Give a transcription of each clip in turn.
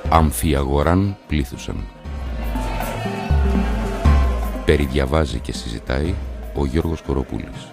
Αμφιαγοράν πλήθουσαν. Περιδιαβάζει και συζητάει ο Γιώργος Κοροπούλης.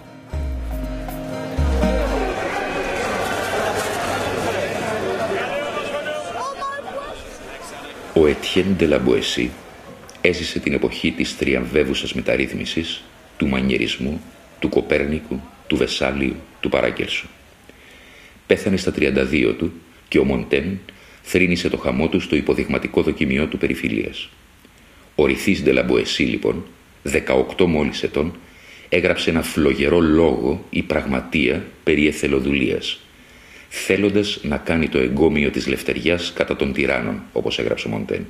Ο Ετιέν ντε Λαμποεσί έζησε την εποχή της θριαμβεύουσας μεταρρύθμισης, του μανιερισμού, του Κοπέρνικου, του Βεσάλιου, του Παράκελσου. Πέθανε στα 32 του και ο Μοντέν θρήνησε το χαμό του στο υποδειγματικό δοκιμιό του Περιφιλίας. Ο Ρηθής ντε Λαμποεσί, λοιπόν, 18 μόλις ετών, έγραψε ένα φλογερό λόγο ή πραγματεία περί εθελοδουλείας, θέλοντας να κάνει το εγκόμιο της λευτεριάς κατά των τυράννων, όπως έγραψε ο Μοντέν.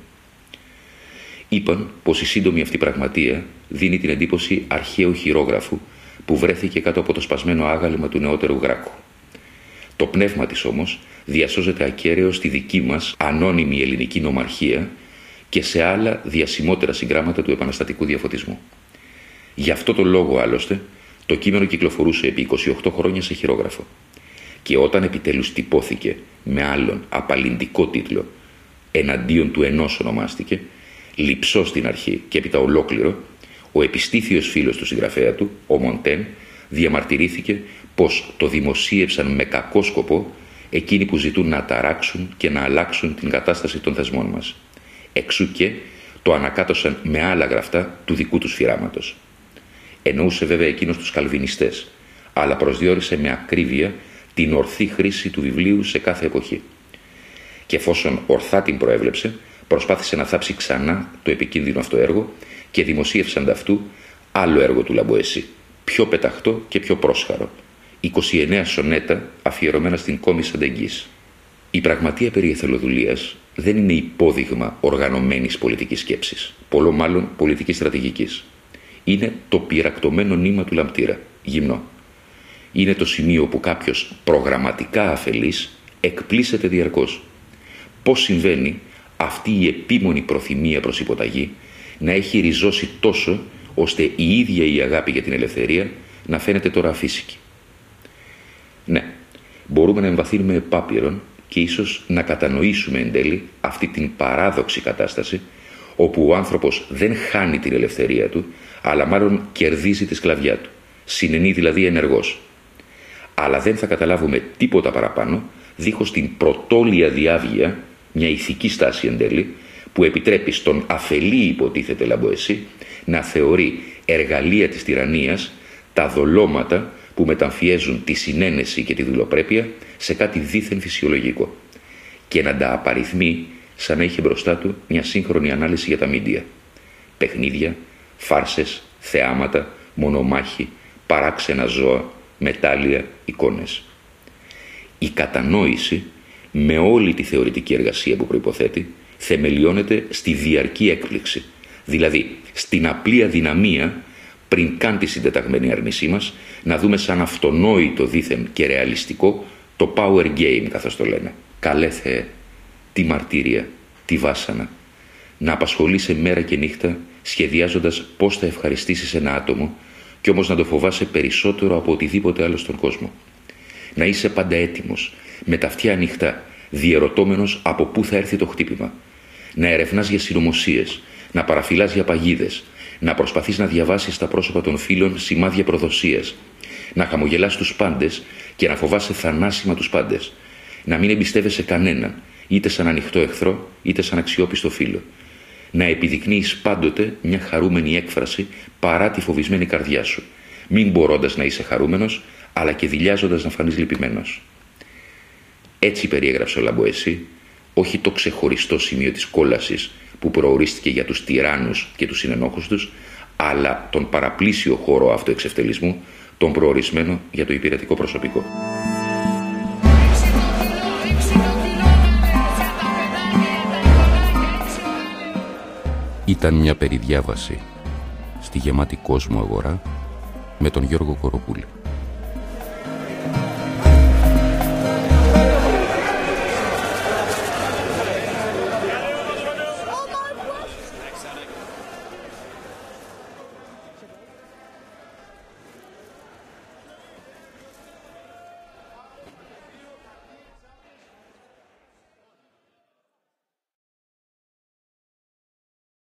Είπαν πως η σύντομη αυτή πραγματεία δίνει την εντύπωση αρχαίου χειρόγραφου που βρέθηκε κάτω από το σπασμένο άγαλμα του νεότερου Γράκου. Το πνεύμα της όμως διασώζεται ακέραιο στη δική μας ανώνυμη ελληνική νομαρχία και σε άλλα διασημότερα συγγράμματα του επαναστατικού διαφωτισμού. Γι' αυτό το λόγο άλλωστε το κείμενο κυκλοφορούσε επί 28 χρόνια σε χειρόγραφο. Και όταν επιτέλους τυπώθηκε με άλλον απαλληντικό τίτλο, εναντίον του ενός ονομάστηκε, λειψό στην αρχή και έπειτα ολόκληρο, ο επιστήθιος φίλος του συγγραφέα του, ο Μοντέν, διαμαρτυρήθηκε πως το δημοσίευσαν με κακό σκοπό εκείνοι που ζητούν να ταράξουν και να αλλάξουν την κατάσταση των θεσμών μας. Εξού και το ανακάτωσαν με άλλα γραφτά του δικού τους φυράματος. Εννοούσε βέβαια εκείνος τους καλβινιστές, αλλά προσδιορίσε με ακρίβεια την ορθή χρήση του βιβλίου σε κάθε εποχή. Και εφόσον ορθά την προέβλεψε, προσπάθησε να θάψει ξανά το επικίνδυνο αυτό έργο και δημοσίευσαν ταυτού άλλο έργο του Λαμποεσί, πιο πεταχτό και πιο πρόσχαρο, 29 σονέτα αφιερωμένα στην κόμισσα ντ'Εγγύς. Η πραγματεία περί εθελοδουλείας δεν είναι υπόδειγμα οργανωμένης πολιτικής σκέψης, πολλό μάλλον πολιτικής στρατηγικής. Είναι το πυρακτωμένο νήμα του λαμπτήρα, γυμνό. Είναι το σημείο που κάποιος προγραμματικά αφελής εκπλήσεται διαρκώς. Πώς συμβαίνει αυτή η επίμονη προθυμία προς υποταγή να έχει ριζώσει τόσο ώστε η ίδια η αγάπη για την ελευθερία να φαίνεται τώρα αφύσικη. Ναι, μπορούμε να εμβαθύνουμε επάπειρον και ίσως να κατανοήσουμε εν τέλει αυτή την παράδοξη κατάσταση όπου ο άνθρωπος δεν χάνει την ελευθερία του, αλλά μάλλον κερδίζει τη σκλαβιά του, συνενεί δηλαδή ενεργώς. Αλλά δεν θα καταλάβουμε τίποτα παραπάνω δίχως την πρωτόλια διάβγεια, μια ηθική στάση εν τέλει, που επιτρέπει στον αφελή υποτίθεται Λαμποεσί να θεωρεί εργαλεία της τυραννίας τα δολώματα που μεταμφιέζουν τη συνένεση και τη δουλοπρέπεια σε κάτι δίθεν φυσιολογικό και να τα απαριθμεί σαν να είχε μπροστά του μια σύγχρονη ανάλυση για τα μίντια. Παιχνίδια, φάρσες, θεάματα, μονομάχη, παράξενα ζώα, μετάλλια, εικόνες. Η κατανόηση, με όλη τη θεωρητική εργασία που προϋποθέτει, θεμελιώνεται στη διαρκή έκπληξη, δηλαδή στην απλή αδυναμία, πριν καν τη συντεταγμένη αρνησή μας, να δούμε σαν αυτονόητο δήθεν και ρεαλιστικό το power game, καθώς το λένε. Καλέ Θεέ, τι μαρτύρια, τι βάσανα, να απασχολείσαι μέρα και νύχτα σχεδιάζοντας πώς θα ευχαριστήσεις ένα άτομο και όμως να το φοβάσαι περισσότερο από οτιδήποτε άλλο στον κόσμο. Να είσαι πάντα έτοιμος, με τα αυτιά ανοιχτά, διερωτώμενος από πού θα έρθει το χτύπημα. Να ερευνάς για συνωμοσίες, να παραφυλάς για παγίδες, να προσπαθείς να διαβάσεις στα πρόσωπα των φίλων σημάδια προδοσίας, να χαμογελάς τους πάντες και να φοβάσαι θανάσιμα τους πάντες, να μην εμπιστεύεσαι κανέναν, είτε σαν ανοιχτό εχθρό, είτε σαν αξιόπιστο φίλο, να επιδεικνύεις πάντοτε μια χαρούμενη έκφραση παρά τη φοβισμένη καρδιά σου, μην μπορώντας να είσαι χαρούμενος, αλλά και δειλιάζοντας να φανείς λυπημένος. Έτσι περιέγραψε ο Λαμποεσί, όχι το ξεχωριστό σημείο της κόλασης που προορίστηκε για τους τυράννους και τους συνενόχους τους, αλλά τον παραπλήσιο χώρο αυτοεξευτελισμού, τον προορισμένο για το υπηρετικό προσωπικό. Ήταν μια περιδιάβαση στη γεμάτη κόσμο αγορά με τον Γιώργο Κοροπούλη.